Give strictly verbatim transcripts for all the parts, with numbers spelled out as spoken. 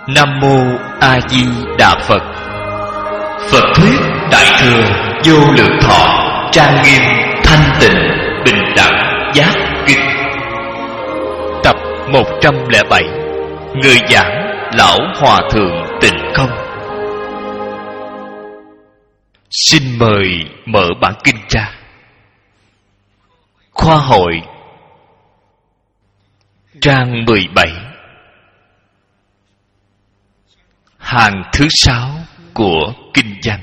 Nam Mô A Di Đà Phật. Phật thuyết Đại thừa vô lượng thọ, trang nghiêm, thanh tịnh, bình đẳng, giác kinh. Tập một trăm lẻ bảy. Người giảng Lão Hòa Thượng Tịnh Không. Xin mời mở bản kinh ra. Khoa hội trang mười bảy, hàng thứ sáu của kinh văn.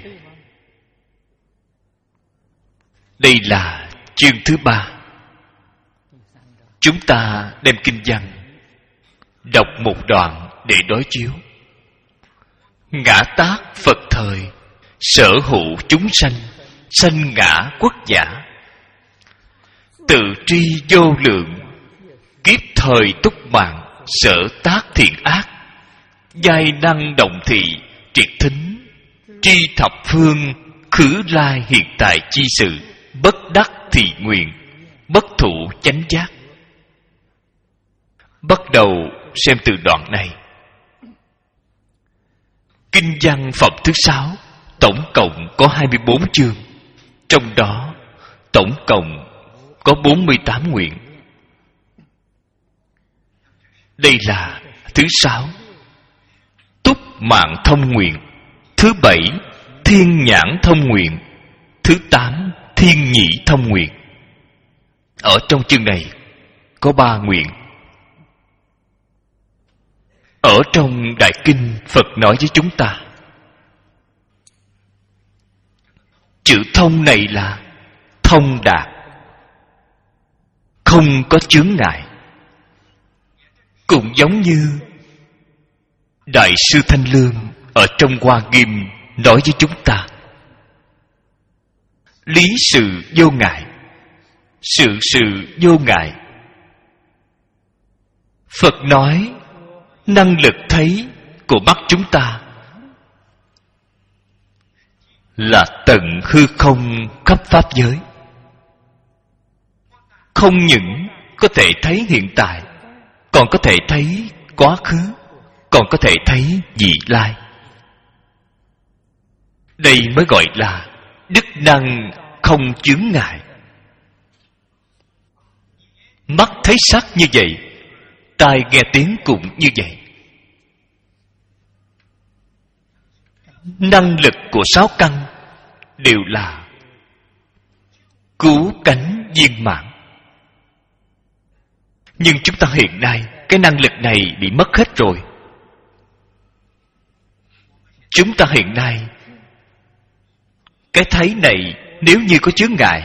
Đây là chương thứ ba. Chúng ta đem kinh văn đọc một đoạn để đối chiếu. Ngã tác Phật thời, sở hữu chúng sanh, sanh ngã quốc giả. Tự tri vô lượng, kiếp thời túc mạng, sở tác thiện ác. Giai năng động thị, triệt thính, tri thập phương, khứ lai hiện tại chi sự, bất đắc thị nguyện, bất thụ chánh giác. Bắt đầu xem từ đoạn này. Kinh văn phẩm thứ sáu, tổng cộng có hai mươi bốn chương. Trong đó, tổng cộng có bốn mươi tám nguyện. Đây là thứ sáu, túc mạng thông nguyện. Thứ bảy, thiên nhãn thông nguyện. Thứ tám, thiên nhĩ thông nguyện. Ở trong chương này có ba nguyện. Ở trong Đại Kinh, Phật nói với chúng ta, chữ thông này là thông đạt, không có chướng ngại. Cũng giống như Đại sư Thanh Lương ở trong Hoa Nghiêm nói với chúng ta, lý sự vô ngại, sự sự vô ngại. Phật nói năng lực thấy của mắt chúng ta là tận hư không khắp pháp giới. Không những có thể thấy hiện tại, còn có thể thấy quá khứ, còn có thể thấy vị lai. Đây mới gọi là đức năng không chướng ngại. Mắt thấy sắc như vậy, tai nghe tiếng cũng như vậy. Năng lực của sáu căn đều là cứu cánh viên mãn. Nhưng chúng ta hiện nay, cái năng lực này bị mất hết rồi. Chúng ta hiện nay, cái thấy này nếu như có chướng ngại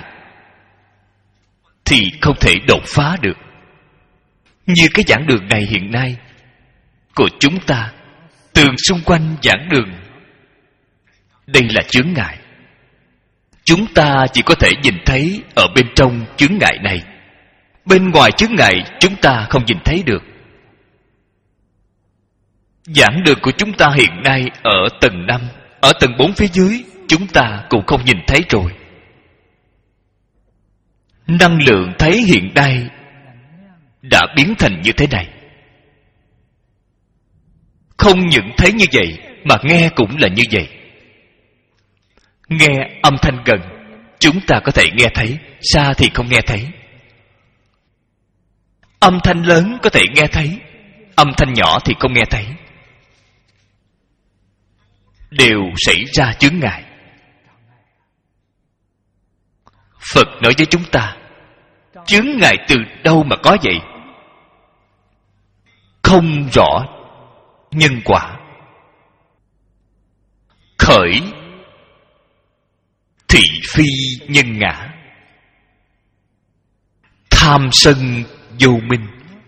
thì không thể đột phá được. Như cái giảng đường này hiện nay của chúng ta, tường xung quanh giảng đường, đây là chướng ngại. Chúng ta chỉ có thể nhìn thấy ở bên trong chướng ngại này. Bên ngoài chướng ngại chúng ta không nhìn thấy được. Giảng đường của chúng ta hiện nay ở tầng năm, ở tầng bốn phía dưới, chúng ta cũng không nhìn thấy rồi. Năng lượng thấy hiện nay đã biến thành như thế này. Không những thấy như vậy mà nghe cũng là như vậy. Nghe âm thanh gần, chúng ta có thể nghe thấy, xa thì không nghe thấy. Âm thanh lớn có thể nghe thấy, âm thanh nhỏ thì không nghe thấy. Đều xảy ra chướng ngại. Phật nói với chúng ta, chướng ngại từ đâu mà có vậy? Không rõ nhân quả, khởi thị phi nhân ngã, tham sân vô minh.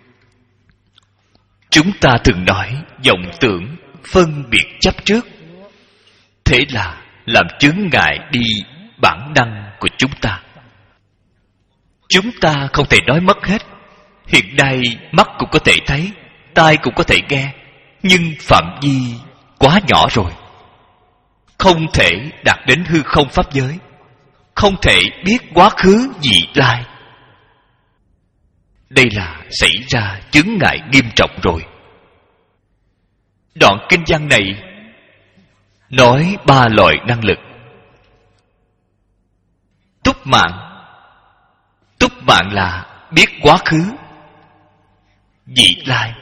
Chúng ta thường nói vọng tưởng, phân biệt chấp trước, thế là làm chướng ngại đi bản năng của chúng ta. Chúng ta không thể nói mất hết. Hiện nay mắt cũng có thể thấy, tai cũng có thể nghe, nhưng phạm vi quá nhỏ rồi, không thể đạt đến hư không pháp giới, không thể biết quá khứ vị lai. Đây là xảy ra chướng ngại nghiêm trọng rồi. Đoạn kinh văn này nói ba loại năng lực. Túc mạng. Túc mạng là biết quá khứ, vị lai.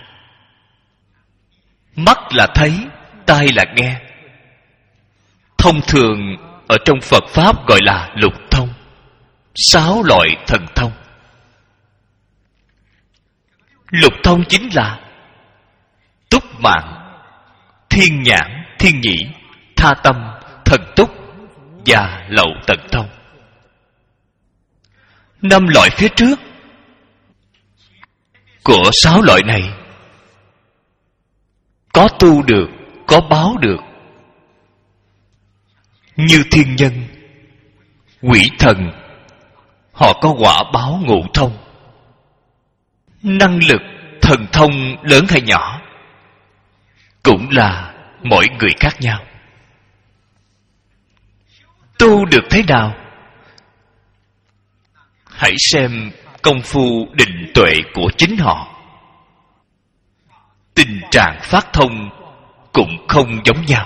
Mắt là thấy, tai là nghe. Thông thường ở trong Phật Pháp gọi là lục thông, sáu loại thần thông. Lục thông chính là túc mạng, thiên nhãn, thiên nhĩ, tha tâm, thần túc và lậu tận thông. Năm loại phía trước của sáu loại này có tu được, có báo được. Như thiên nhân, quỷ thần, họ có quả báo ngũ thông. Năng lực thần thông lớn hay nhỏ cũng là mỗi người khác nhau. Tu được thế nào? Hãy xem công phu định tuệ của chính họ. Tình trạng phát thông cũng không giống nhau.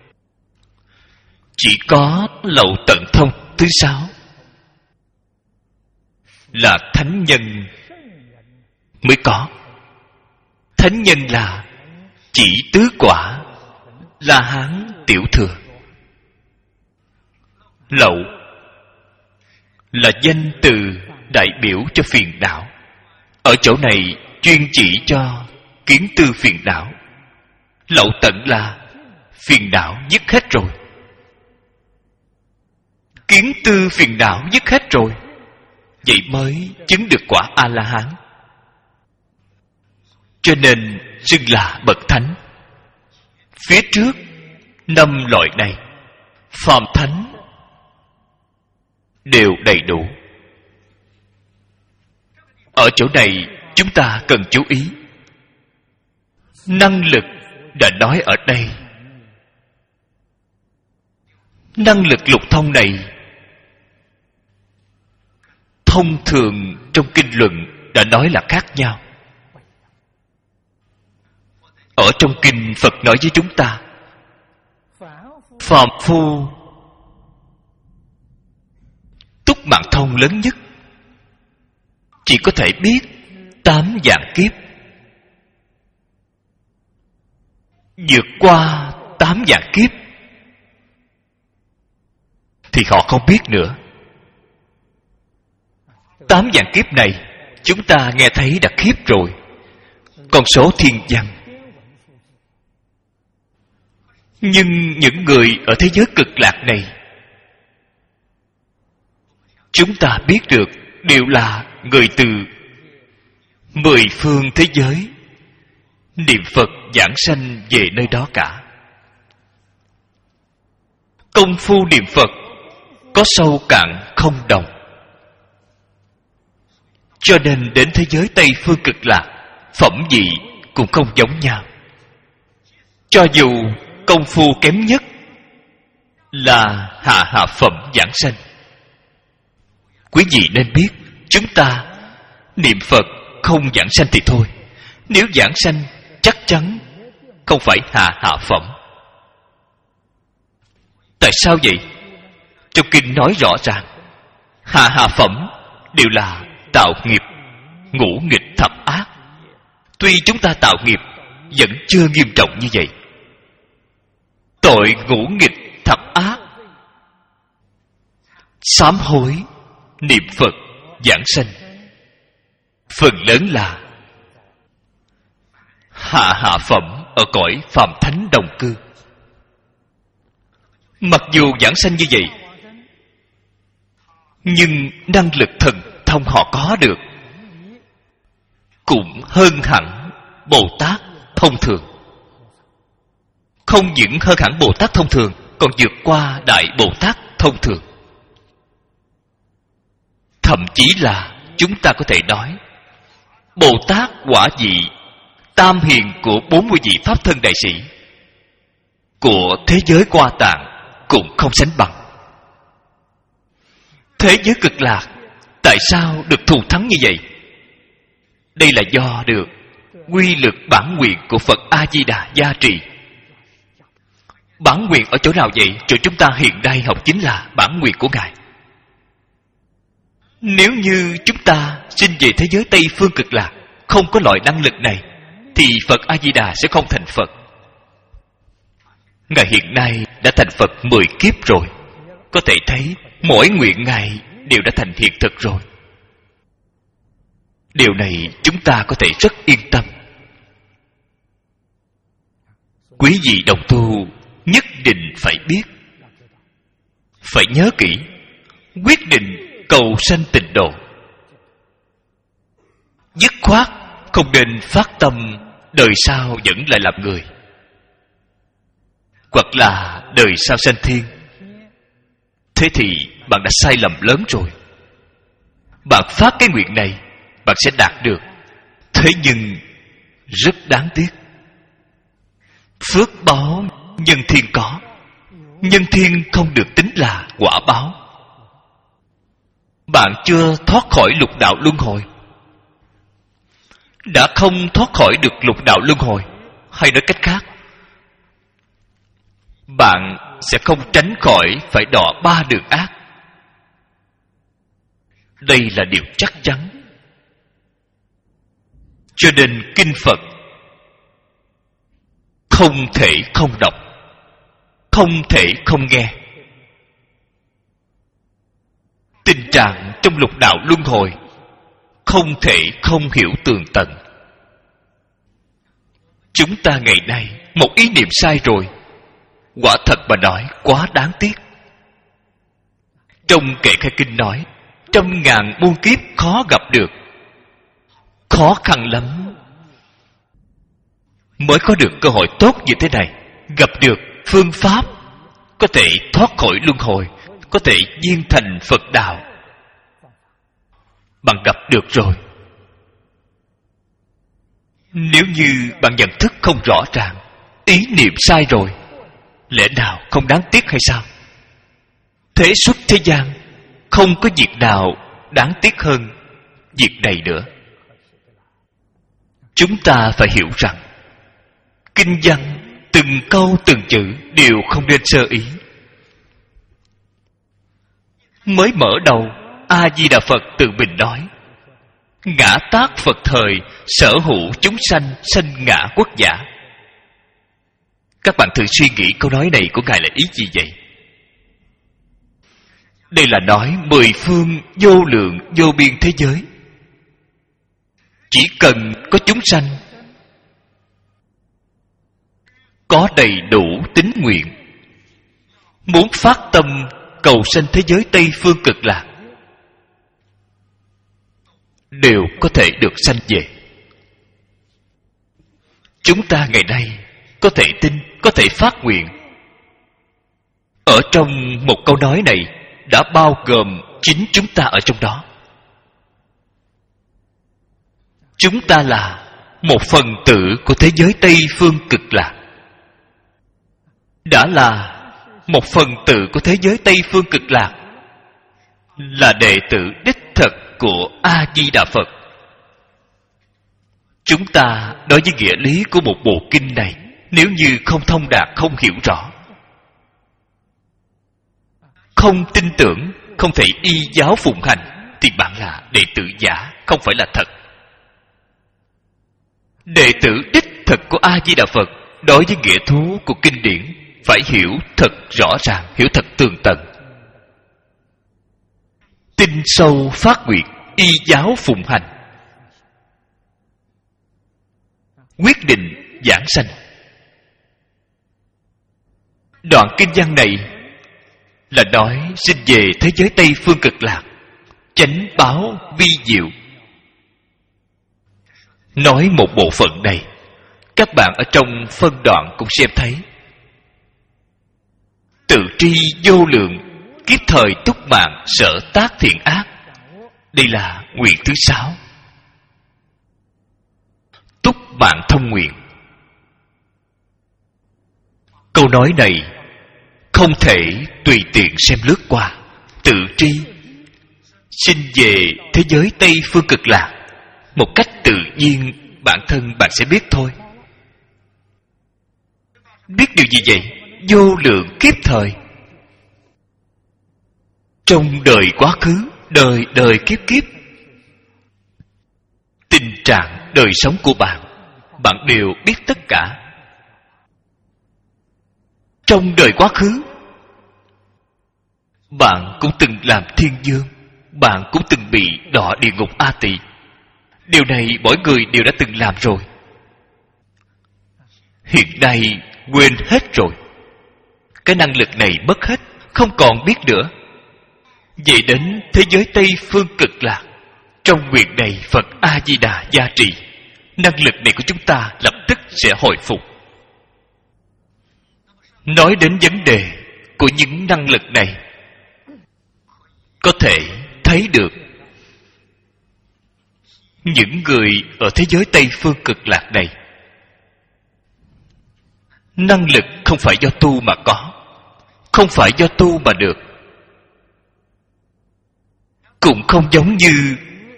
Chỉ có lậu tận thông thứ sáu là thánh nhân mới có. Thánh nhân là chỉ tứ quả, La Hán tiểu thừa. Lậu là danh từ đại biểu cho phiền não. Ở chỗ này chuyên chỉ cho kiến tư phiền não. Lậu tận là phiền não dứt hết rồi. Kiến tư phiền não dứt hết rồi, vậy mới chứng được quả A-la-hán. Cho nên xưng là bậc thánh. Phía trước năm loại này phàm thánh đều đầy đủ. Ở chỗ này chúng ta cần chú ý. Năng lực đã nói ở đây. Năng lực lục thông này thông thường trong kinh luận đã nói là khác nhau. Ở trong kinh Phật nói với chúng ta, phàm phu túc mạng thông lớn nhất chỉ có thể biết tám vạn kiếp. Vượt qua tám vạn kiếp thì họ không biết nữa. Tám vạn kiếp này chúng ta nghe thấy đã khiếp rồi. Con số thiên văn. Nhưng những người ở thế giới cực lạc này, chúng ta biết được đều là người từ mười phương thế giới niệm Phật giảng sanh về nơi đó cả. Công phu niệm Phật có sâu cạn không đồng. Cho nên đến thế giới Tây phương cực lạc, phẩm vị cũng không giống nhau. Cho dù công phu kém nhất là hạ hạ phẩm giảng sanh. Quý vị nên biết, chúng ta niệm Phật không giảng sanh thì thôi, nếu giảng sanh chắc chắn không phải hạ hạ phẩm. Tại sao vậy? Trong kinh nói rõ ràng, hạ hạ phẩm đều là tạo nghiệp ngũ nghịch thập ác. Tuy chúng ta tạo nghiệp vẫn chưa nghiêm trọng như vậy. Tội ngũ nghịch thập ác, sám hối, niệm Phật, giảng sanh, phần lớn là hạ hạ phẩm ở cõi phàm thánh đồng cư. Mặc dù giảng sanh như vậy, nhưng năng lực thần thông họ có được cũng hơn hẳn Bồ Tát thông thường. Không những hơn hẳn Bồ Tát thông thường, còn vượt qua Đại Bồ Tát thông thường. Thậm chí là chúng ta có thể nói, Bồ Tát quả vị tam hiền của bốn mươi vị Pháp thân đại sĩ của thế giới Hoa Tạng cũng không sánh bằng. Thế giới cực lạc tại sao được thù thắng như vậy? Đây là do được quy lực bản nguyện của Phật A Di Đà gia trì. Bản nguyện ở chỗ nào vậy? Chỗ chúng ta hiện nay học chính là bản nguyện của Ngài. Nếu như chúng ta sinh về thế giới Tây Phương Cực Lạc, không có loại năng lực này, thì Phật A-di-đà sẽ không thành Phật. Ngài hiện nay đã thành Phật mười kiếp rồi. Có thể thấy mỗi nguyện Ngài đều đã thành hiện thực rồi. Điều này chúng ta có thể rất yên tâm. Quý vị đồng tu nhất định phải biết, phải nhớ kỹ, quyết định cầu sanh tịnh độ. Dứt khoát không nên phát tâm đời sau vẫn lại làm người, hoặc là đời sau sanh thiên. Thế thì bạn đã sai lầm lớn rồi. Bạn phát cái nguyện này, bạn sẽ đạt được. Thế nhưng rất đáng tiếc, phước báo nhân thiên có, nhân thiên không được tính là quả báo. Bạn chưa thoát khỏi lục đạo luân hồi. Đã không thoát khỏi được lục đạo luân hồi, hay nói cách khác, bạn sẽ không tránh khỏi phải đọa ba đường ác. Đây là điều chắc chắn. Cho nên kinh Phật không thể không đọc, không thể không nghe. Tình trạng trong lục đạo luân hồi không thể không hiểu tường tận. Chúng ta ngày nay một ý niệm sai rồi, quả thật mà nói quá đáng tiếc. Trong kệ khai kinh nói, trăm ngàn muôn kiếp khó gặp được, khó khăn lắm mới có được cơ hội tốt như thế này, gặp được phương pháp có thể thoát khỏi luân hồi, có thể viên thành Phật đạo. Bạn gặp được rồi. Nếu như bạn nhận thức không rõ ràng, ý niệm sai rồi, lẽ nào không đáng tiếc hay sao? Thế suốt thế gian không có việc nào đáng tiếc hơn việc này nữa. Chúng ta phải hiểu rằng kinh văn từng câu từng chữ đều không nên sơ ý. Mới mở đầu, A Di Đà Phật tự mình nói: ngã tát Phật thời, sở hữu chúng sanh, sanh ngã quốc giả. Các bạn thử suy nghĩ câu nói này của Ngài là ý gì vậy? Đây là nói mười phương vô lượng vô biên thế giới, chỉ cần có chúng sanh có đầy đủ tín nguyện, muốn phát tâm cầu sanh thế giới Tây Phương Cực Lạc, đều có thể được sanh về. Chúng ta ngày nay có thể tin, có thể phát nguyện. Ở trong một câu nói này đã bao gồm chính chúng ta ở trong đó. Chúng ta là một phần tử của thế giới Tây Phương Cực Lạc, đã là một phần tử của thế giới Tây Phương Cực Lạc, là đệ tử đích thực của A Di Đà Phật. Chúng ta đối với nghĩa lý của một bộ kinh này, nếu như không thông đạt, không hiểu rõ, không tin tưởng, không thể y giáo phụng hành, thì bạn là đệ tử giả, không phải là thật. Đệ tử đích thực của A Di Đà Phật đối với nghĩa thú của kinh điển phải hiểu thật rõ ràng, hiểu thật tường tận, tin sâu phát nguyện, y giáo phụng hành, quyết định giảng sanh. Đoạn kinh văn này là nói sinh về thế giới Tây Phương Cực Lạc, chánh báo vi diệu. Nói một bộ phận này, các bạn ở trong phân đoạn cũng xem thấy: tự tri vô lượng, kiếp thời túc mạng, sở tác thiện ác. Đây là nguyện thứ sáu. Túc mạng thông nguyện. Câu nói này không thể tùy tiện xem lướt qua. Tự tri, sinh về thế giới Tây Phương Cực Lạc, một cách tự nhiên bản thân bạn sẽ biết thôi. Biết điều gì vậy? vô lượng kiếp thời. Trong đời quá khứ, đời đời kiếp kiếp, tình trạng đời sống của bạn, bạn đều biết tất cả. Trong đời quá khứ, bạn cũng từng làm thiên dương, bạn cũng từng bị đọa địa ngục A Tỳ. Điều này mỗi người đều đã từng làm rồi. Hiện nay quên hết rồi. Cái năng lực này mất hết, không còn biết nữa. Vậy đến thế giới Tây Phương Cực Lạc, trong nguyện này Phật A-di-đà gia trì, năng lực này của chúng ta lập tức sẽ hồi phục. Nói đến vấn đề của những năng lực này, có thể thấy được những người ở thế giới Tây Phương Cực Lạc này, năng lực không phải do tu mà có, không phải do tu mà được, cũng không giống như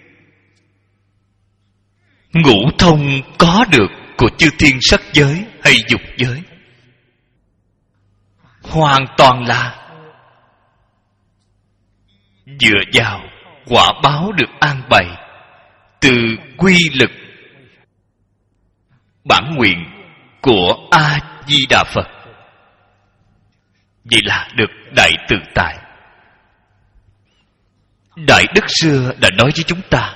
ngũ thông có được của chư thiên sắc giới hay dục giới. Hoàn toàn là dựa vào quả báo được an bày từ quy lực bản nguyện của A-di-đà Phật. Vậy là được đại tự tại. Đại Đức xưa đã nói với chúng ta,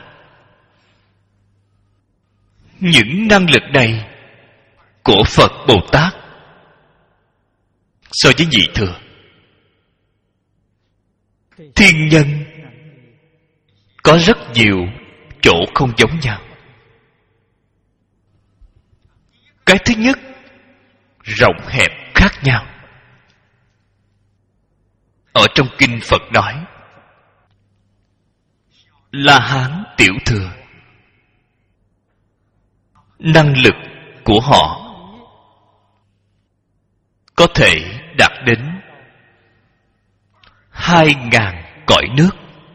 những năng lực này của Phật Bồ Tát so với nhị thừa, thiên nhân có rất nhiều chỗ không giống nhau. Cái thứ nhất, rộng hẹp khác nhau. Ở trong kinh Phật nói, La Hán tiểu thừa, năng lực của họ có thể đạt đến hai ngàn cõi nước.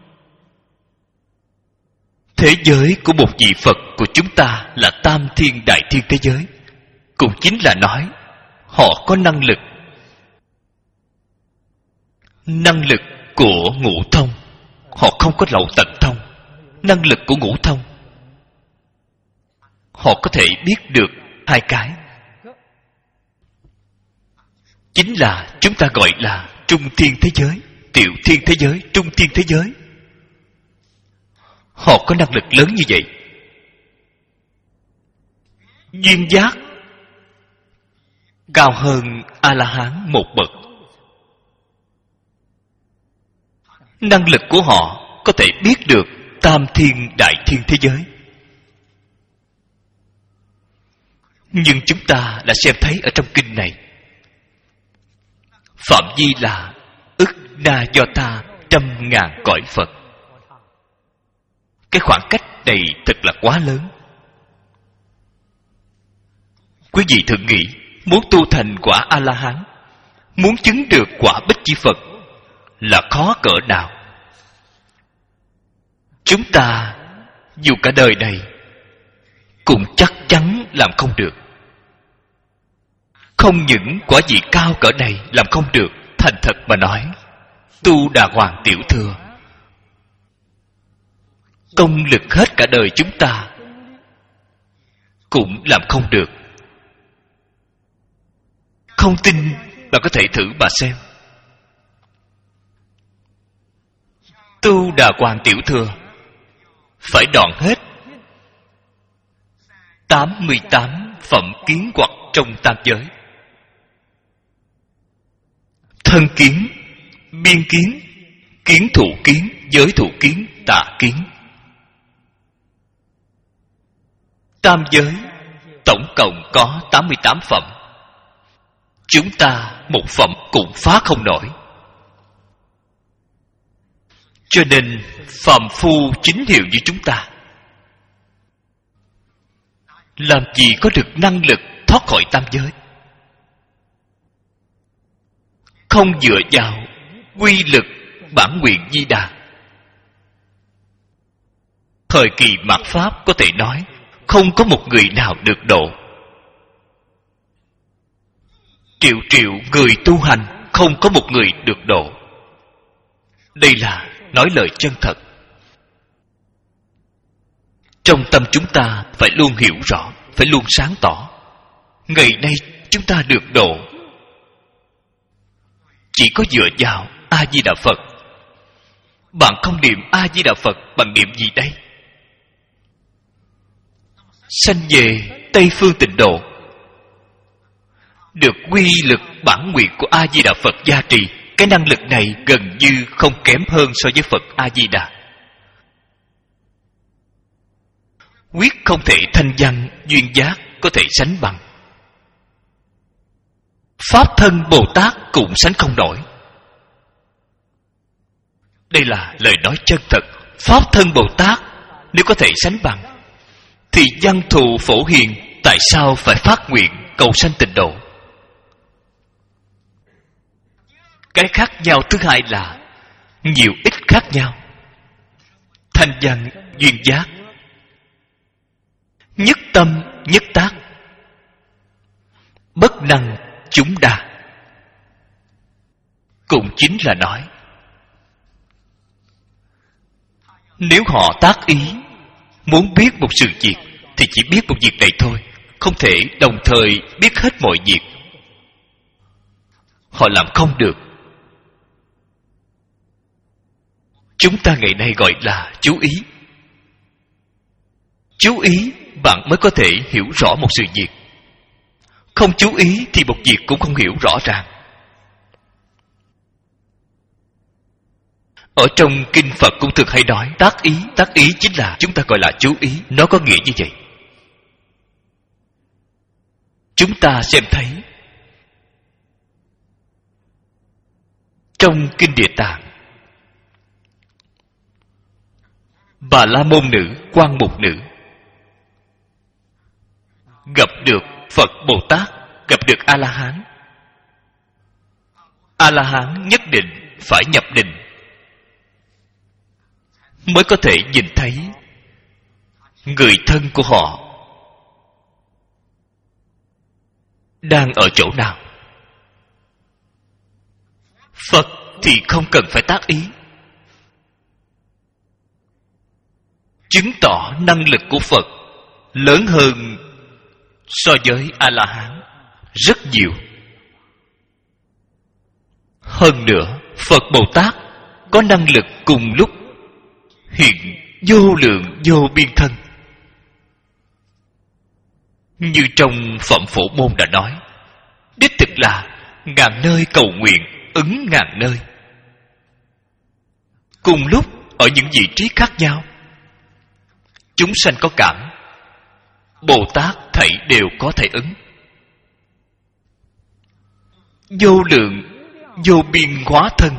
Thế giới của một vị Phật của chúng ta là tam thiên đại thiên thế giới, cũng chính là nói họ có năng lực. Năng lực của ngũ thông, họ không có lậu tận thông. Năng lực của ngũ thông, họ có thể biết được hai cái, chính là chúng ta gọi là trung thiên thế giới, tiểu thiên thế giới, trung thiên thế giới. Họ có năng lực lớn như vậy. Duyên giác cao hơn A-la-hán một bậc. Năng lực của họ có thể biết được tam thiên đại thiên thế giới. Nhưng chúng ta đã xem thấy ở trong kinh này, phạm vi là ức na do tha trăm ngàn cõi Phật. Cái khoảng cách này thật là quá lớn. Quý vị thử nghĩ, muốn tu thành quả A-la-hán, muốn chứng được quả Bích Chi Phật là khó cỡ nào. Chúng ta dù cả đời này cũng chắc chắn làm không được. Không những quả vị cao cỡ này làm không được, thành thật mà nói, tu Đà Hoàng tiểu thừa, công lực hết cả đời chúng ta cũng làm không được. Không tin bạn có thể thử mà xem. Tu Đà Hoàng tiểu thừa phải đoạn hết tám mươi tám phẩm kiến hoặc trong tam giới: thân kiến, biên kiến, kiến thủ kiến, giới thủ kiến, tà kiến. Tam giới tổng cộng có tám mươi tám phẩm. Chúng ta một phẩm cũng phá không nổi. Cho nên phàm phu chính hiệu như chúng ta làm gì có được năng lực thoát khỏi tam giới. Không dựa vào quy lực bản nguyện Di Đà. Thời kỳ mạt Pháp có thể nói không có một người nào được độ. Triệu triệu người tu hành, không có một người được độ. Đây là nói lời chân thật. Trong tâm chúng ta phải luôn hiểu rõ, phải luôn sáng tỏ. Ngày nay chúng ta được độ chỉ có dựa vào A-di-đà Phật. Bạn không niệm A-di-đà Phật, bạn niệm gì đây? Sanh về Tây Phương Tịnh Độ, được quy lực bản nguyện của A-di-đà Phật gia trì. Cái năng lực này gần như không kém hơn so với Phật A-di-đà. Quyết không thể thanh văn duyên giác có thể sánh bằng. Pháp thân Bồ Tát cũng sánh không nổi. Đây là lời nói chân thật. Pháp thân Bồ Tát nếu có thể sánh bằng, thì văn thù phổ hiền tại sao phải phát nguyện cầu sanh tịnh độ? Cái khác nhau thứ hai là nhiều ít khác nhau. Thanh văn duyên giác, nhất tâm nhất tác, bất năng chúng đa. Cũng chính là nói, nếu họ tác ý muốn biết một sự việc thì chỉ biết một việc này thôi, không thể đồng thời biết hết mọi việc. Họ làm không được. Chúng ta ngày nay gọi là chú ý. Chú ý bạn mới có thể hiểu rõ một sự việc. Không chú ý thì một việc cũng không hiểu rõ ràng. Ở trong kinh Phật cũng thường hay nói tác ý. Tác ý chính là chúng ta gọi là chú ý. Nó có nghĩa như vậy. Chúng ta xem thấy trong kinh Địa Tạng, Bà La Môn nữ, Quan Mục nữ gặp được Phật Bồ Tát, gặp được A-la-hán. A-la-hán nhất định phải nhập định mới có thể nhìn thấy người thân của họ đang ở chỗ nào. Phật thì không cần phải tác ý, chứng tỏ năng lực của Phật lớn hơn so với A-la-hán rất nhiều. Hơn nữa, Phật Bồ Tát có năng lực cùng lúc hiện vô lượng vô biên thân. Như trong Phẩm Phổ Môn đã nói, đích thực là ngàn nơi cầu nguyện ứng ngàn nơi. Cùng lúc ở những vị trí khác nhau, chúng sanh có cảm, Bồ Tát thảy đều có thể ứng. Vô lượng vô biên hóa thân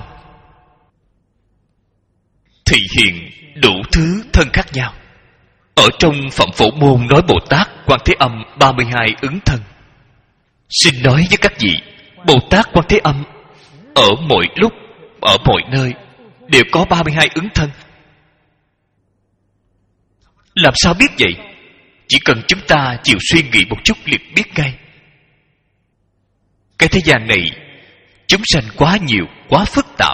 thị hiện đủ thứ thân khác nhau. Ở trong Phẩm Phổ Môn nói Bồ Tát Quan Thế Âm ba mươi hai ứng thân. Xin nói với các vị, Bồ Tát Quan Thế Âm ở mọi lúc, ở mọi nơi đều có ba mươi hai ứng thân. Làm sao biết vậy? Chỉ cần chúng ta chịu suy nghĩ một chút liền biết ngay. Cái thế gian này chúng sanh quá nhiều, quá phức tạp.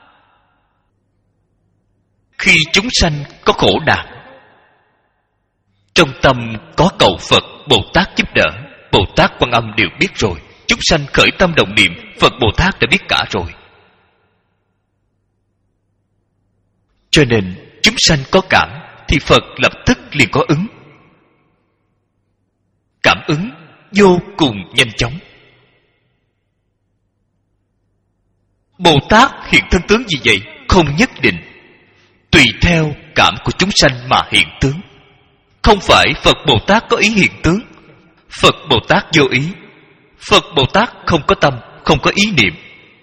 Khi chúng sanh có khổ nạn, trong tâm có cầu Phật Bồ Tát giúp đỡ, Bồ Tát Quan Âm đều biết rồi. Chúng sanh khởi tâm đồng niệm, Phật Bồ Tát đã biết cả rồi. Cho nên chúng sanh có cảm thì Phật lập tức liền có ứng. Cảm ứng vô cùng nhanh chóng. Bồ Tát hiện thân tướng gì vậy? Không nhất định, tùy theo cảm của chúng sanh mà hiện tướng. Không phải Phật Bồ Tát có ý hiện tướng, Phật Bồ Tát vô ý. Phật Bồ Tát không có tâm, không có ý niệm,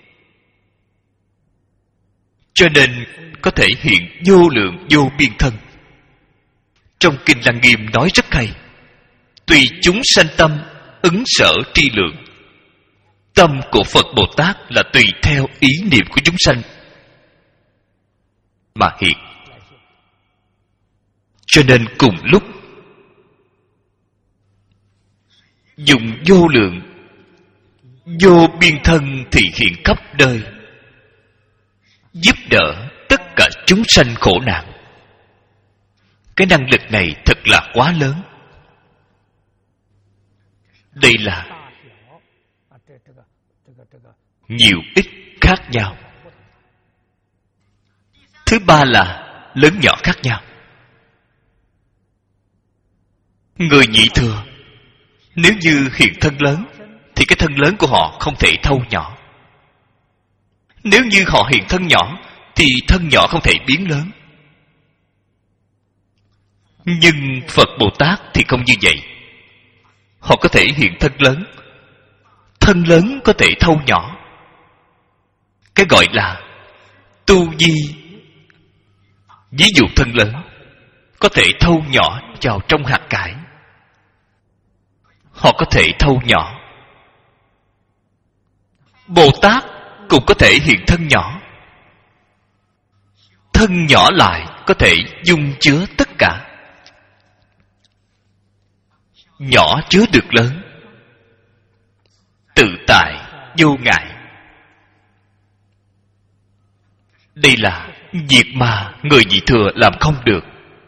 cho nên có thể hiện vô lượng vô biên thân. Trong Kinh Lăng Nghiêm nói rất hay, tùy chúng sanh tâm ứng sở tri lượng. Tâm của Phật Bồ Tát là tùy theo ý niệm của chúng sanh mà hiện. Cho nên cùng lúc dùng vô lượng vô biên thân thị hiện khắp nơi, giúp đỡ tất cả chúng sanh khổ nạn. Cái năng lực này thật là quá lớn. Đây là nhiều ít khác nhau. Thứ ba là lớn nhỏ khác nhau. Người nhị thừa, nếu như hiện thân lớn thì cái thân lớn của họ không thể thâu nhỏ. Nếu như họ hiện thân nhỏ thì thân nhỏ không thể biến lớn. Nhưng Phật Bồ Tát thì không như vậy. Họ có thể hiện thân lớn, thân lớn có thể thâu nhỏ. Cái gọi là tu di. Ví dụ thân lớn có thể thâu nhỏ vào trong hạt cải. Họ có thể thâu nhỏ. Bồ Tát cũng có thể hiện thân nhỏ. Thân nhỏ lại có thể dung chứa tất cả. Nhỏ chứa được lớn, tự tại, vô ngại. Đây là việc mà người nhị thừa làm không được.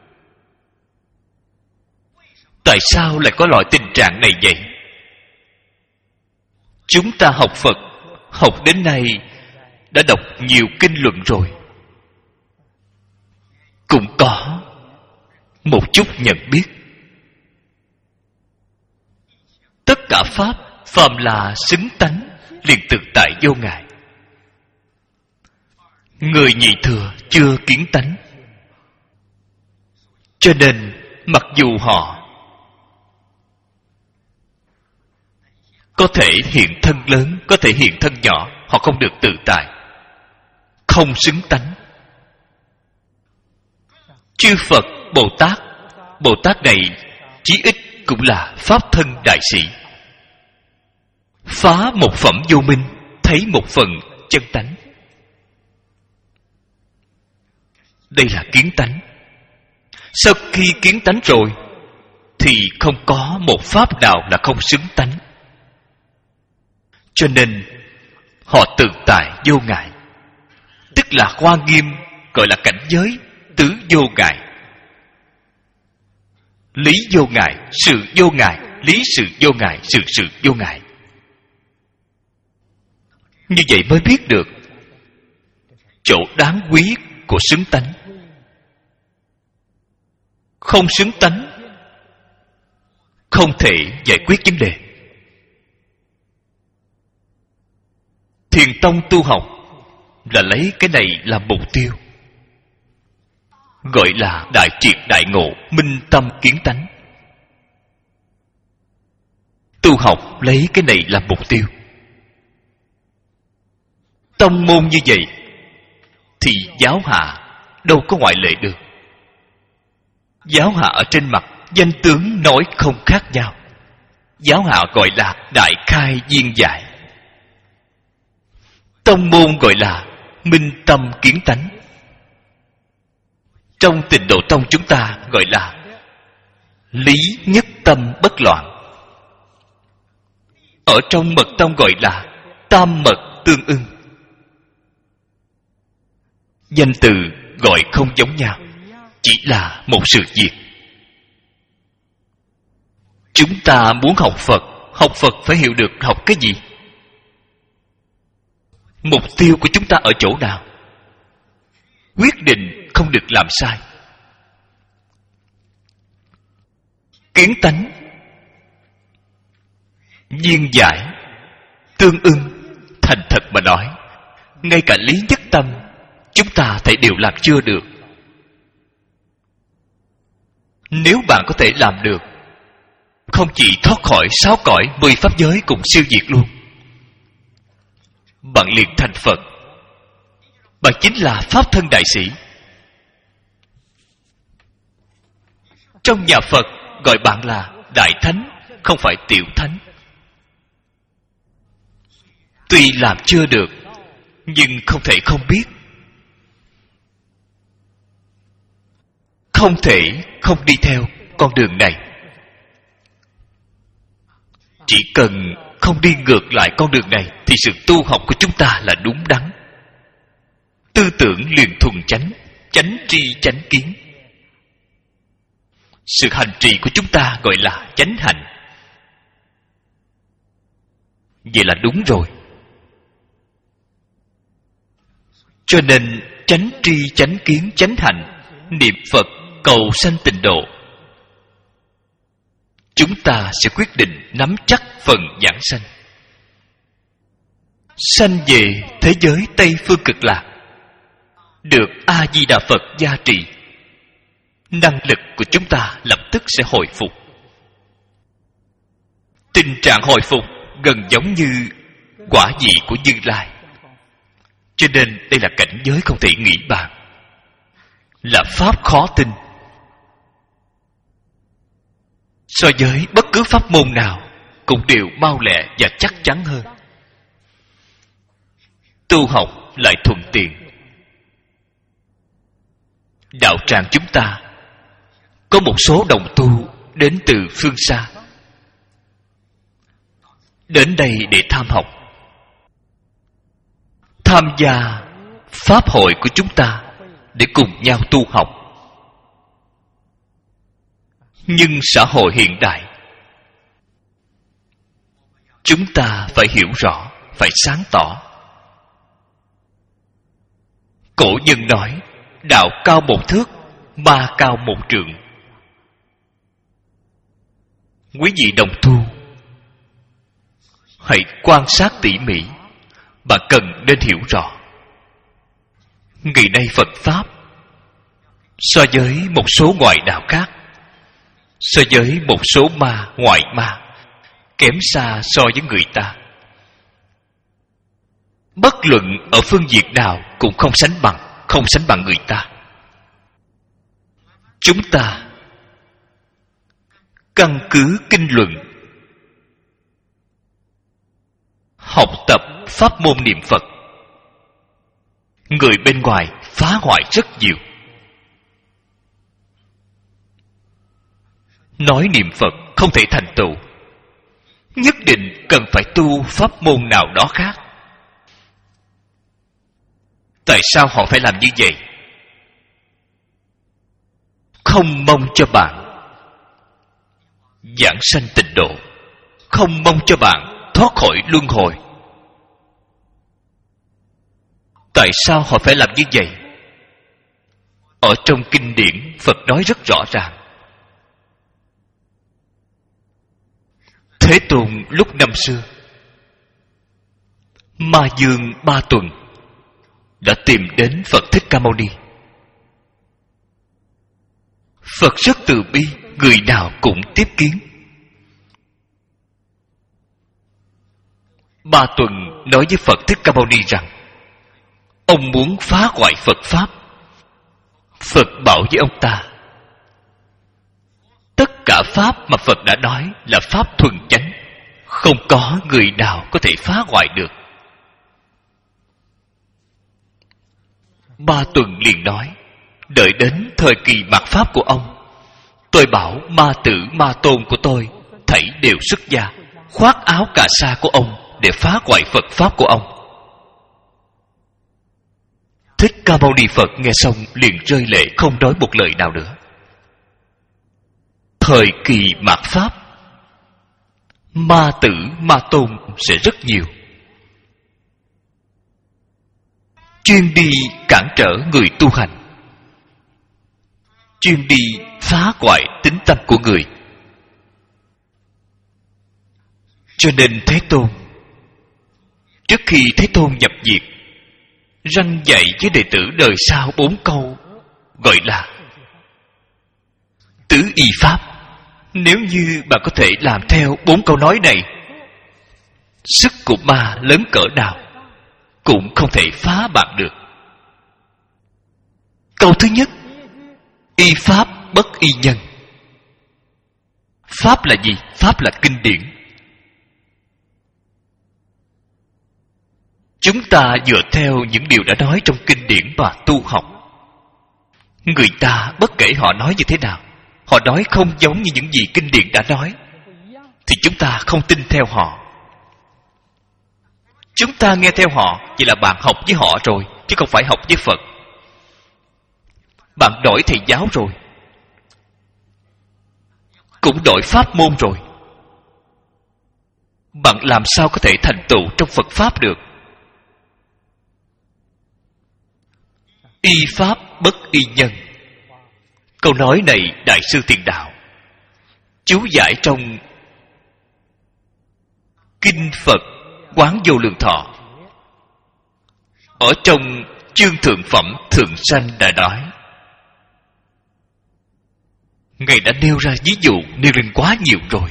Tại sao lại có loại tình trạng này vậy? Chúng ta học Phật, học đến nay đã đọc nhiều kinh luận rồi, cũng có một chút nhận biết. Tất cả pháp, phàm là xứng tánh, liền tự tại vô ngại. Người nhị thừa chưa kiến tánh, cho nên mặc dù họ có thể hiện thân lớn, có thể hiện thân nhỏ, họ không được tự tại, không xứng tánh. Chư Phật, Bồ Tát, Bồ Tát này chí ít cũng là pháp thân đại sĩ, phá một phẩm vô minh, thấy một phần chân tánh. Đây là kiến tánh. Sau khi kiến tánh rồi thì không có một pháp nào là không xứng tánh. Cho nên họ tự tại vô ngại, tức là hoa nghiêm, gọi là cảnh giới tứ vô ngại. Lý vô ngại, sự vô ngại, lý sự vô ngại, sự sự vô ngại. Như vậy mới biết được chỗ đáng quý của xứng tánh. Không xứng tánh không thể giải quyết vấn đề. Thiền tông tu học là lấy cái này làm mục tiêu, gọi là đại triệt đại ngộ, minh tâm kiến tánh. Tu học lấy cái này làm mục tiêu. Tông môn như vậy thì giáo hạ đâu có ngoại lệ được. Giáo hạ ở trên mặt danh tướng nói không khác nhau. Giáo hạ gọi là đại khai viên giải, tông môn gọi là minh tâm kiến tánh. Trong Tịnh Độ Tông chúng ta gọi là lý nhất tâm bất loạn. Ở trong Mật Tông gọi là tam mật tương ưng. Danh từ gọi không giống nhau, chỉ là một sự việc. Chúng ta muốn học Phật, học Phật phải hiểu được học cái gì. Mục tiêu của chúng ta ở chỗ nào? Quyết định không được làm sai. Kiến tánh, viên giải, tương ưng, thành thật mà nói, ngay cả lý nhất tâm chúng ta thấy đều làm chưa được. Nếu bạn có thể làm được, không chỉ thoát khỏi sáu cõi mười pháp giới cùng siêu diệt luôn, bạn liền thành Phật. Bạn chính là pháp thân đại sĩ. Trong nhà Phật gọi bạn là đại thánh, không phải tiểu thánh. Tuy làm chưa được, nhưng không thể không biết, không thể không đi theo con đường này. Chỉ cần không đi ngược lại con đường này thì sự tu học của chúng ta là đúng đắn. Tư tưởng liền thuần chánh, chánh tri chánh kiến. Sự hành trì của chúng ta gọi là chánh hạnh. Vậy là đúng rồi. Cho nên chánh tri chánh kiến chánh hạnh, niệm Phật cầu sanh tịnh độ, chúng ta sẽ quyết định nắm chắc phần giảng sanh. Sanh về thế giới Tây Phương Cực Lạc, được A Di Đà Phật gia trì, năng lực của chúng ta lập tức sẽ hồi phục. Tình trạng hồi phục gần giống như quả vị của Như Lai. Cho nên đây là cảnh giới không thể nghĩ bàn, là pháp khó tin. So với bất cứ pháp môn nào cũng đều mau lẹ và chắc chắn hơn. Tu học lại thuận tiện. Đạo tràng chúng ta có một số đồng tu đến từ phương xa, đến đây để tham học, tham gia pháp hội của chúng ta để cùng nhau tu học. Nhưng xã hội hiện đại, chúng ta phải hiểu rõ, phải sáng tỏ. Cổ nhân nói, đạo cao một thước, ma cao một trượng. Quý vị đồng tu, hãy quan sát tỉ mỉ, mà cần nên hiểu rõ. Ngày nay Phật Pháp so với một số ngoại đạo khác, so với một số ma ngoại ma, kém xa so với người ta. Bất luận ở phương diện nào cũng không sánh bằng, không sánh bằng người ta. Chúng ta căn cứ kinh luận, học tập pháp môn niệm Phật. Người bên ngoài phá hoại rất nhiều. Nói niệm Phật không thể thành tựu, nhất định cần phải tu pháp môn nào đó khác. Tại sao họ phải làm như vậy? Không mong cho bạn giảng sanh tịnh độ, không mong cho bạn thoát khỏi luân hồi. Tại sao họ phải làm như vậy? Ở trong kinh điển, Phật nói rất rõ ràng. Thế Tôn lúc năm xưa, Ma Dương Ba Tuần đã tìm đến Phật Thích Ca Mâu Ni. Phật rất từ bi, người nào cũng tiếp kiến. Ba Tuần nói với Phật Thích Ca Mâu Ni rằng ông muốn phá hoại Phật Pháp. Phật bảo với ông ta, tất cả Pháp mà Phật đã nói là Pháp thuần chánh, không có người nào có thể phá hoại được. Ba Tuần liền nói, đợi đến thời kỳ mạt Pháp của ông, tôi bảo ma tử ma tôn của tôi thảy đều xuất gia, khoác áo cà sa của ông để phá hoại Phật Pháp của ông. Thích Ca Mâu Ni Phật nghe xong liền rơi lệ, không nói một lời nào nữa. Thời kỳ mạt Pháp, ma tử ma tôn sẽ rất nhiều, chuyên đi cản trở người tu hành, chuyên đi phá hoại tín tâm của người. Cho nên Thế Tôn, trước khi Thế Tôn nhập diệt, răn dạy với đệ tử đời sau bốn câu, gọi là tứ y pháp. Nếu như bạn có thể làm theo bốn câu nói này, sức của ma lớn cỡ nào cũng không thể phá bạn được. Câu thứ nhất, y pháp bất y nhân. Pháp là gì? Pháp là kinh điển. Chúng ta dựa theo những điều đã nói trong kinh điển và tu học. Người ta bất kể họ nói như thế nào, họ nói không giống như những gì kinh điển đã nói, thì chúng ta không tin theo họ. Chúng ta nghe theo họ, vậy là bạn học với họ rồi, chứ không phải học với Phật. Bạn đổi thầy giáo rồi, cũng đổi pháp môn rồi. Bạn làm sao có thể thành tựu trong Phật Pháp được? Y Pháp bất y nhân. Câu nói này Đại sư Thiền Đạo chú giải trong Kinh Phật Quán Vô Lượng Thọ. Ở trong chương thượng phẩm Thượng Sanh đã nói, Ngài đã nêu ra ví dụ nêu lên quá nhiều rồi.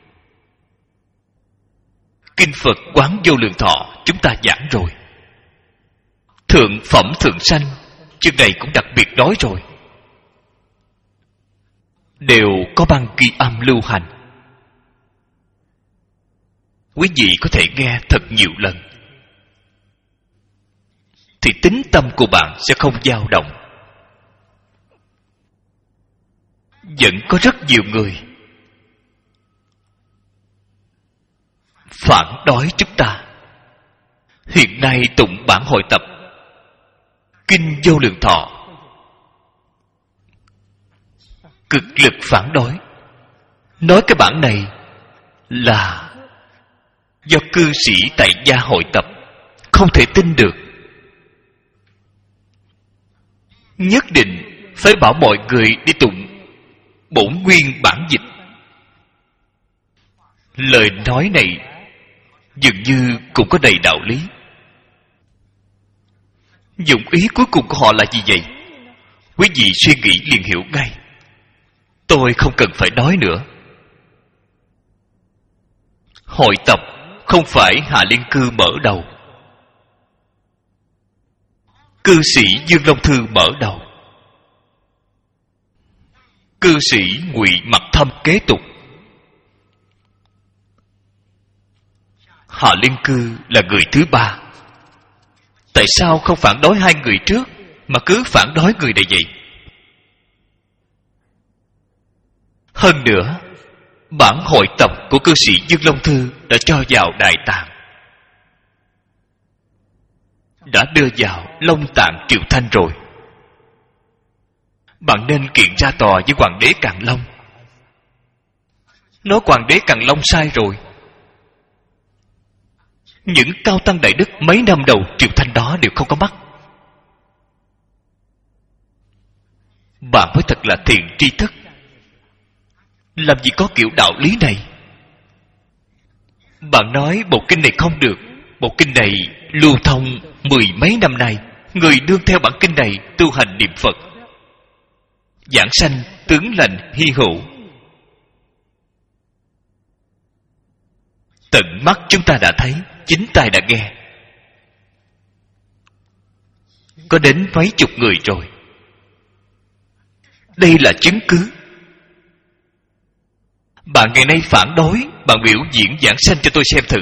Kinh Phật Quán Vô Lượng Thọ chúng ta giảng rồi. Thượng phẩm Thượng Sanh chương này cũng đặc biệt nói rồi, đều có băng ghi âm lưu hành. Quý vị có thể nghe thật nhiều lần, thì tính tâm của bạn sẽ không dao động. Vẫn có rất nhiều người phản đối chúng ta. Hiện nay tụng bản hội tập Kinh Vô Lượng Thọ, cực lực phản đối, nói cái bản này là do cư sĩ tại gia hội tập, không thể tin được. Nhất định phải bảo mọi người đi tụng bổn nguyên bản dịch. Lời nói này dường như cũng có đầy đạo lý. Dụng ý cuối cùng của họ là gì vậy? Quý vị suy nghĩ liền hiểu ngay. Tôi không cần phải nói nữa. Hội tập không phải Hạ Liên Cư mở đầu, cư sĩ Dương Long Thư mở đầu, cư sĩ Ngụy Mặc Thâm kế tục. Hạ Liên Cư là người thứ ba. Tại sao không phản đối hai người trước mà cứ phản đối người này vậy? Hơn nữa, bản hội tập của cư sĩ Dương Long Thư đã cho vào Đại Tạng, đã đưa vào Long Tạng Triều Thanh rồi. Bạn nên kiện ra tòa với Hoàng đế Càn Long, nói Hoàng đế Càn Long sai rồi. Những cao tăng đại đức mấy năm đầu Triều Thanh đó đều không có mắt. Bạn mới thật là thiện tri thức. Làm gì có kiểu đạo lý này? Bạn nói bộ kinh này không được. Bộ kinh này lưu thông mười mấy năm nay, người đương theo bản kinh này tu hành niệm Phật, giảng sanh tướng lành hy hữu. Tận mắt chúng ta đã thấy, chính tai đã nghe. Có đến mấy chục người rồi. Đây là chứng cứ. Bạn ngày nay phản đối, bạn biểu diễn giảng sanh cho tôi xem thử.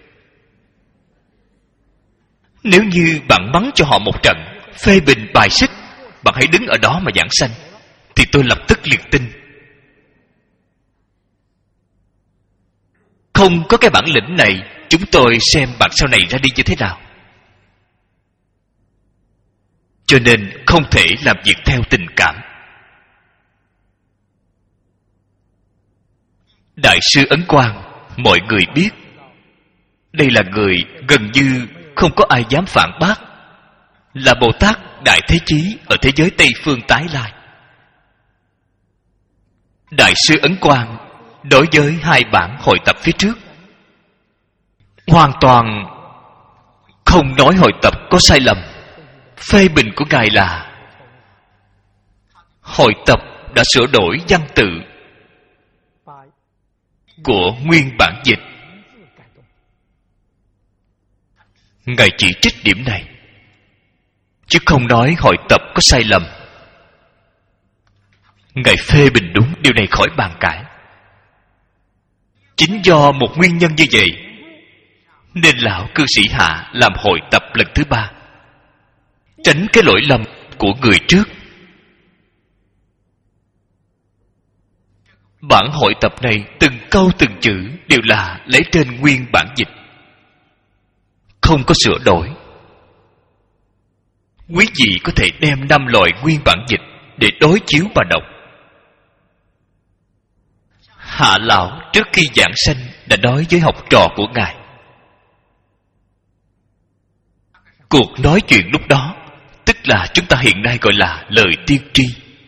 Nếu như bạn mắng cho họ một trận, phê bình bài xích, bạn hãy đứng ở đó mà giảng sanh, thì tôi lập tức liền tin. Không có cái bản lĩnh này, chúng tôi xem bạn sau này ra đi như thế nào. Cho nên không thể làm việc theo tình cảm. Đại sư Ấn Quang, mọi người biết, đây là người gần như không có ai dám phản bác, là Bồ Tát Đại Thế Chí ở thế giới Tây Phương tái lai. Đại sư Ấn Quang đối với hai bản hội tập phía trước hoàn toàn không nói hội tập có sai lầm. Phê bình của Ngài là hội tập đã sửa đổi văn tự của nguyên bản dịch. Ngài chỉ trích điểm này, chứ không nói hội tập có sai lầm. Ngài phê bình đúng, điều này khỏi bàn cãi. Chính do một nguyên nhân như vậy nên lão cư sĩ Hạ làm hội tập lần thứ ba, tránh cái lỗi lầm của người trước. Bản hội tập này từng câu từng chữ đều là lấy trên nguyên bản dịch, không có sửa đổi. Quý vị có thể đem năm loại nguyên bản dịch để đối chiếu mà đọc. Hạ Lão trước khi giảng sanh đã nói với học trò của Ngài. Cuộc nói chuyện lúc đó tức là chúng ta hiện nay gọi là lời tiên tri.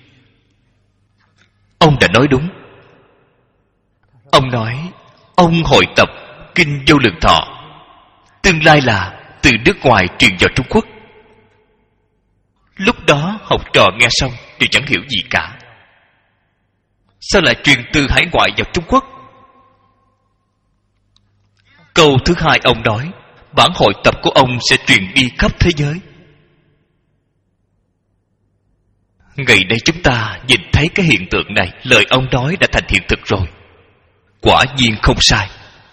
Ông đã nói đúng. Ông nói ông hội tập Kinh Vô Lượng Thọ, tương lai là từ nước ngoài truyền vào Trung Quốc. Lúc đó học trò nghe xong đều chẳng hiểu gì cả. Sao lại truyền từ hải ngoại vào Trung Quốc? Câu thứ hai ông nói, bản hội tập của ông sẽ truyền đi khắp thế giới. Ngày nay chúng ta nhìn thấy cái hiện tượng này, lời ông nói đã thành hiện thực rồi. Quả nhiên không sai.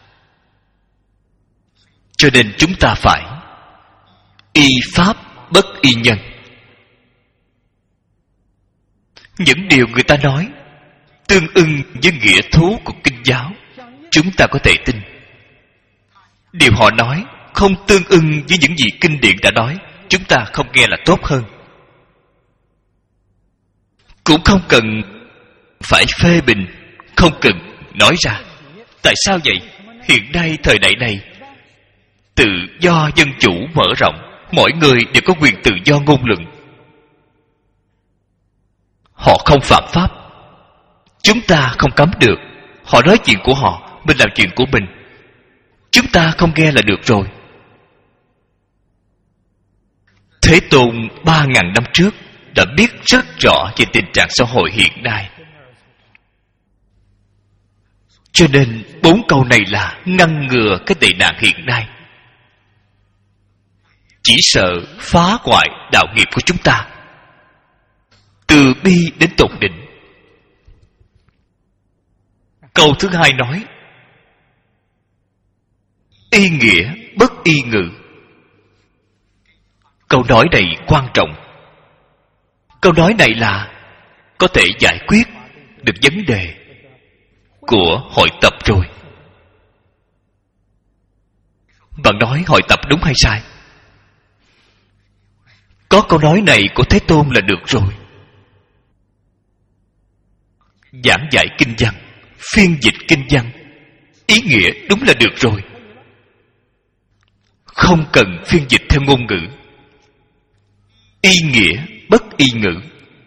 Cho nên chúng ta phải y pháp bất y nhân. Những điều người ta nói tương ưng với nghĩa thú của kinh giáo, chúng ta có thể tin. Điều họ nói không tương ưng với những gì kinh điển đã nói, chúng ta không nghe là tốt hơn. Cũng không cần phải phê bình, không cần nói ra. Tại sao vậy? Hiện nay thời đại này tự do dân chủ mở rộng, mỗi người đều có quyền tự do ngôn luận. Họ không phạm pháp, chúng ta không cấm được. Họ nói chuyện của họ, mình làm chuyện của mình, chúng ta không nghe là được rồi. Thế Tôn ba ngàn năm trước đã biết rất rõ về tình trạng xã hội hiện nay. Cho nên bốn câu này là ngăn ngừa cái tệ nạn hiện nay. Chỉ sợ phá hoại đạo nghiệp của chúng ta, từ bi đến tột đỉnh. Câu thứ hai nói y nghĩa bất y ngữ. Câu nói này quan trọng. Câu nói này là có thể giải quyết được vấn đề của hội tập rồi. Bạn nói hội tập đúng hay sai? Có câu nói này của Thế Tôn là được rồi. Giảng giải kinh văn, phiên dịch kinh văn, ý nghĩa đúng là được rồi. Không cần phiên dịch theo ngôn ngữ. Y nghĩa bất y ngữ.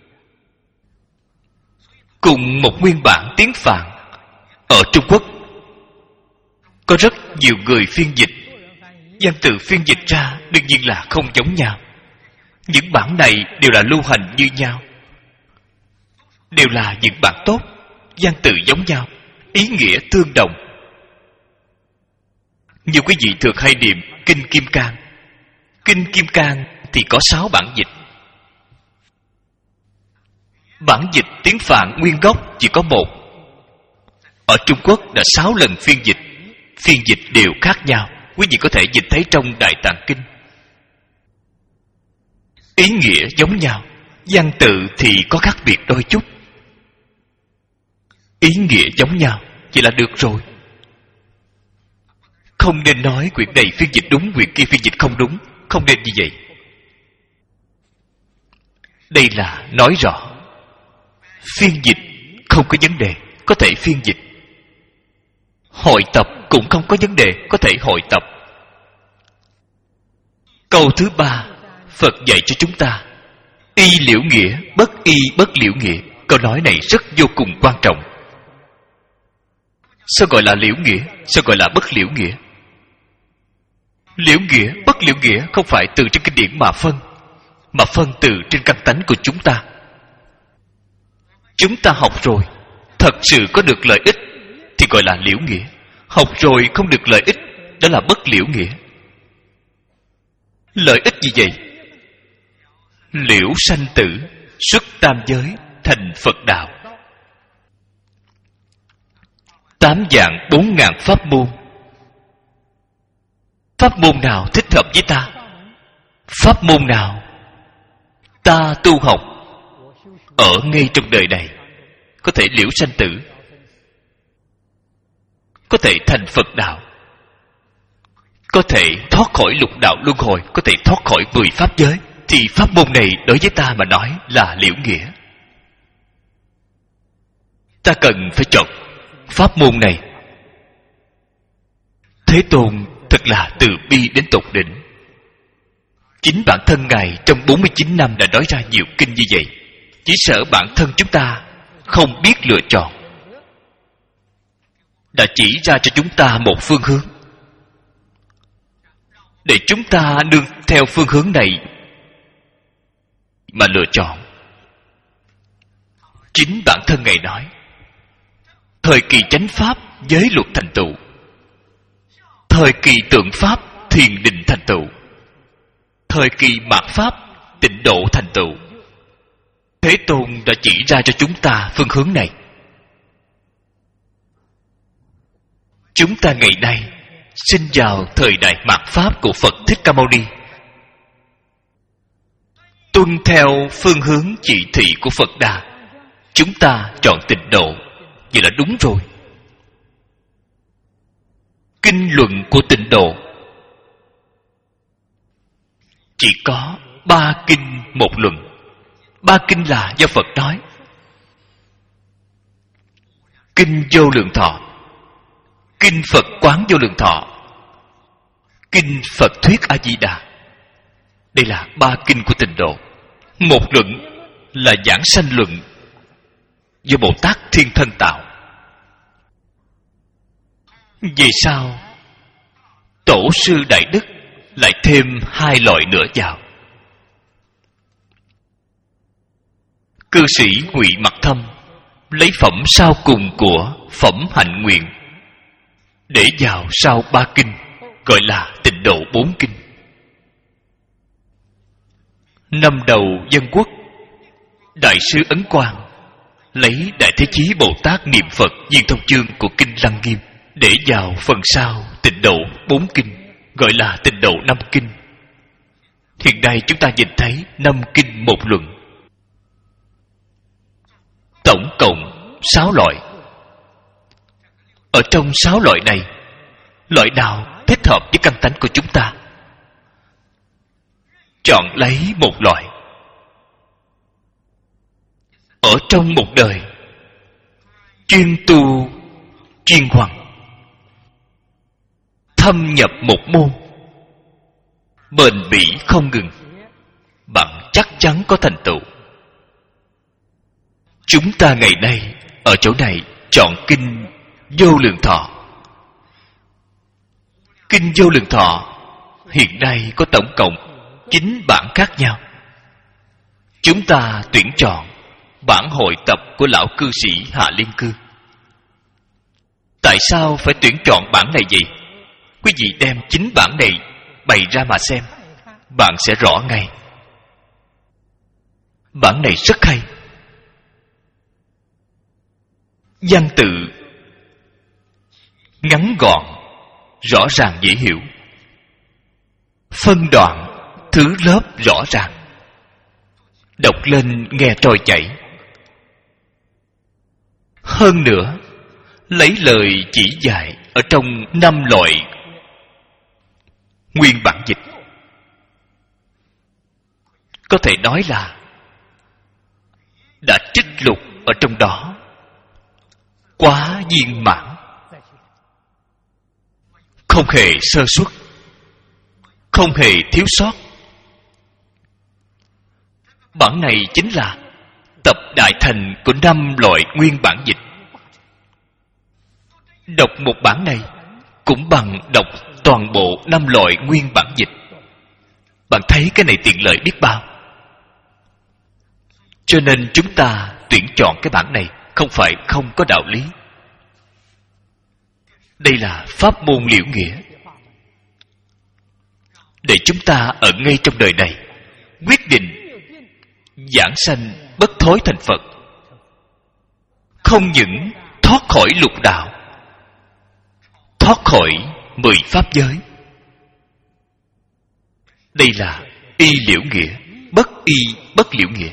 Cùng một nguyên bản tiếng Phạn, ở Trung Quốc có rất nhiều người phiên dịch. Văn tự phiên dịch ra đương nhiên là không giống nhau. Những bản này đều là lưu hành như nhau, đều là những bản tốt, văn tự giống nhau, ý nghĩa tương đồng. Như quý vị thường hay niệm Kinh Kim Cang. Kinh Kim Cang thì có sáu bản dịch. Bản dịch tiếng Phạn nguyên gốc chỉ có một. Ở Trung Quốc đã sáu lần phiên dịch. Phiên dịch đều khác nhau. Quý vị có thể nhìn thấy trong Đại Tạng Kinh. Ý nghĩa giống nhau, văn tự thì có khác biệt đôi chút. Ý nghĩa giống nhau, vậy là được rồi. Không nên nói quyển này phiên dịch đúng, quyển kia phiên dịch không đúng. Không nên như vậy. Đây là nói rõ phiên dịch không có vấn đề, có thể phiên dịch. Hội tập cũng không có vấn đề, có thể hội tập. Câu thứ ba, Phật dạy cho chúng ta y liễu nghĩa bất y bất liễu nghĩa. Câu nói này rất vô cùng quan trọng. Sao gọi là liễu nghĩa? Sao gọi là bất liễu nghĩa? Liễu nghĩa, bất liễu nghĩa không phải từ trên kinh điển mà phân, mà phân từ trên căn tánh của chúng ta. Chúng ta học rồi, thật sự có được lợi ích thì gọi là liễu nghĩa. Học rồi không được lợi ích, đó là bất liễu nghĩa. Lợi ích gì vậy? Liễu sanh tử, xuất tam giới, thành Phật đạo. Tám dạng bốn ngàn pháp môn. Pháp môn nào thích hợp với ta? Pháp môn nào ta tu học ở ngay trong đời này có thể liễu sanh tử, có thể thành Phật đạo, có thể thoát khỏi lục đạo luân hồi, có thể thoát khỏi mười pháp giới, thì pháp môn này đối với ta mà nói là liễu nghĩa. Ta cần phải chọn pháp môn này. Thế Tôn thật là từ bi đến tột đỉnh. Chính bản thân Ngài trong bốn mươi chín năm đã nói ra nhiều kinh như vậy. Chỉ sợ bản thân chúng ta không biết lựa chọn, đã chỉ ra cho chúng ta một phương hướng, để chúng ta nương theo phương hướng này mà lựa chọn. Chính bản thân Ngài nói, thời kỳ chánh pháp giới luật thành tựu, thời kỳ tượng pháp thiền định thành tựu, thời kỳ mạt pháp tịnh độ thành tựu. Thế Tôn đã chỉ ra cho chúng ta phương hướng này. Chúng ta ngày nay sinh vào thời đại mạt pháp của Phật Thích Ca Mâu Ni, tuân theo phương hướng chỉ thị của Phật Đà, chúng ta chọn tịnh độ, vậy là đúng rồi. Kinh luận của tịnh độ chỉ có ba kinh một luận. Ba kinh là do Phật nói: Kinh Vô Lượng Thọ, Kinh Phật Quán Vô Lượng Thọ, Kinh Phật Thuyết A Di Đà. Đây là ba kinh của tịnh độ. Một luận là giảng sanh luận do Bồ Tát Thiên Thân tạo. Về sau Tổ sư Đại Đức lại thêm hai loại nữa vào. Cư sĩ Ngụy Mặc Thâm lấy phẩm sau cùng của phẩm Hạnh Nguyện để vào sau ba kinh, gọi là tịnh độ bốn kinh. Năm đầu Dân Quốc, Đại sư Ấn Quang lấy Đại Thế Chí Bồ Tát niệm Phật viên thông chương của kinh Lăng Nghiêm để vào phần sau tịnh độ bốn kinh, gọi là tịnh độ năm kinh. Hiện nay chúng ta nhìn thấy năm kinh một luận, tổng cộng sáu loại. Ở trong sáu loại này, loại nào thích hợp với căn tánh của chúng ta, chọn lấy một loại. Ở trong một đời chuyên tu chuyên hoằng, thâm nhập một môn, bền bỉ không ngừng, bạn chắc chắn có thành tựu. Chúng ta ngày nay ở chỗ này chọn kinh Vô Lượng Thọ. Kinh Vô Lượng Thọ hiện nay có tổng cộng chín bản khác nhau. Chúng ta tuyển chọn bản hội tập của lão cư sĩ Hạ Liên Cư. Tại sao phải tuyển chọn bản này vậy? Quý vị đem chín bản này bày ra mà xem, bạn sẽ rõ ngay. Bản này rất hay. Văn tự ngắn gọn, rõ ràng dễ hiểu, phân đoạn thứ lớp rõ ràng, đọc lên nghe trôi chảy. Hơn nữa, lấy lời chỉ dạy ở trong năm loại nguyên bản dịch, có thể nói là đã trích lục ở trong đó quá viên mãn, không hề sơ suất, không hề thiếu sót. Bản này chính là tập đại thành của năm loại nguyên bản dịch. Đọc một bản này cũng bằng đọc toàn bộ năm loại nguyên bản dịch. Bạn thấy cái này tiện lợi biết bao. Cho nên chúng ta tuyển chọn cái bản này không phải không có đạo lý. Đây là pháp môn liễu nghĩa, để chúng ta ở ngay trong đời này quyết định giảng sanh bất thối thành Phật, không những thoát khỏi lục đạo, thoát khỏi mười pháp giới. Đây là y liễu nghĩa, bất y bất liễu nghĩa.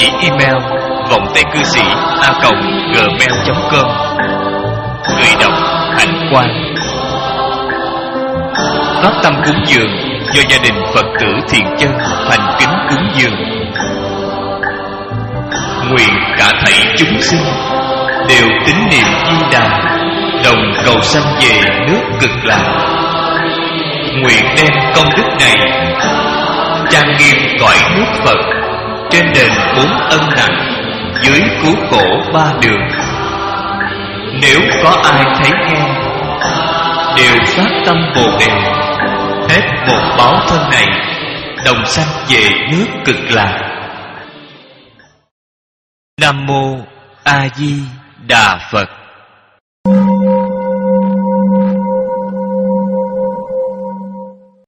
chỉ email vọng tay cư sĩ a còng gmail chấm com. Người đọc Hạnh Quang. Phát tâm cúng dường do gia đình Phật tử Thiện Chân thành kính cúng dường. Nguyện cả thảy chúng sinh đều tín niệm Di Đà, đồng cầu sanh về nước Cực Lạc. Nguyện đem công đức này trang nghiêm cõi nước Phật, trên đền bốn ân nặng, dưới cứu khổ ba đường. Nếu có ai thấy nghe, đều phát tâm Bồ Đề, hết một báo thân này, đồng sanh về nước Cực Lạc. Nam mô A Di Đà Phật.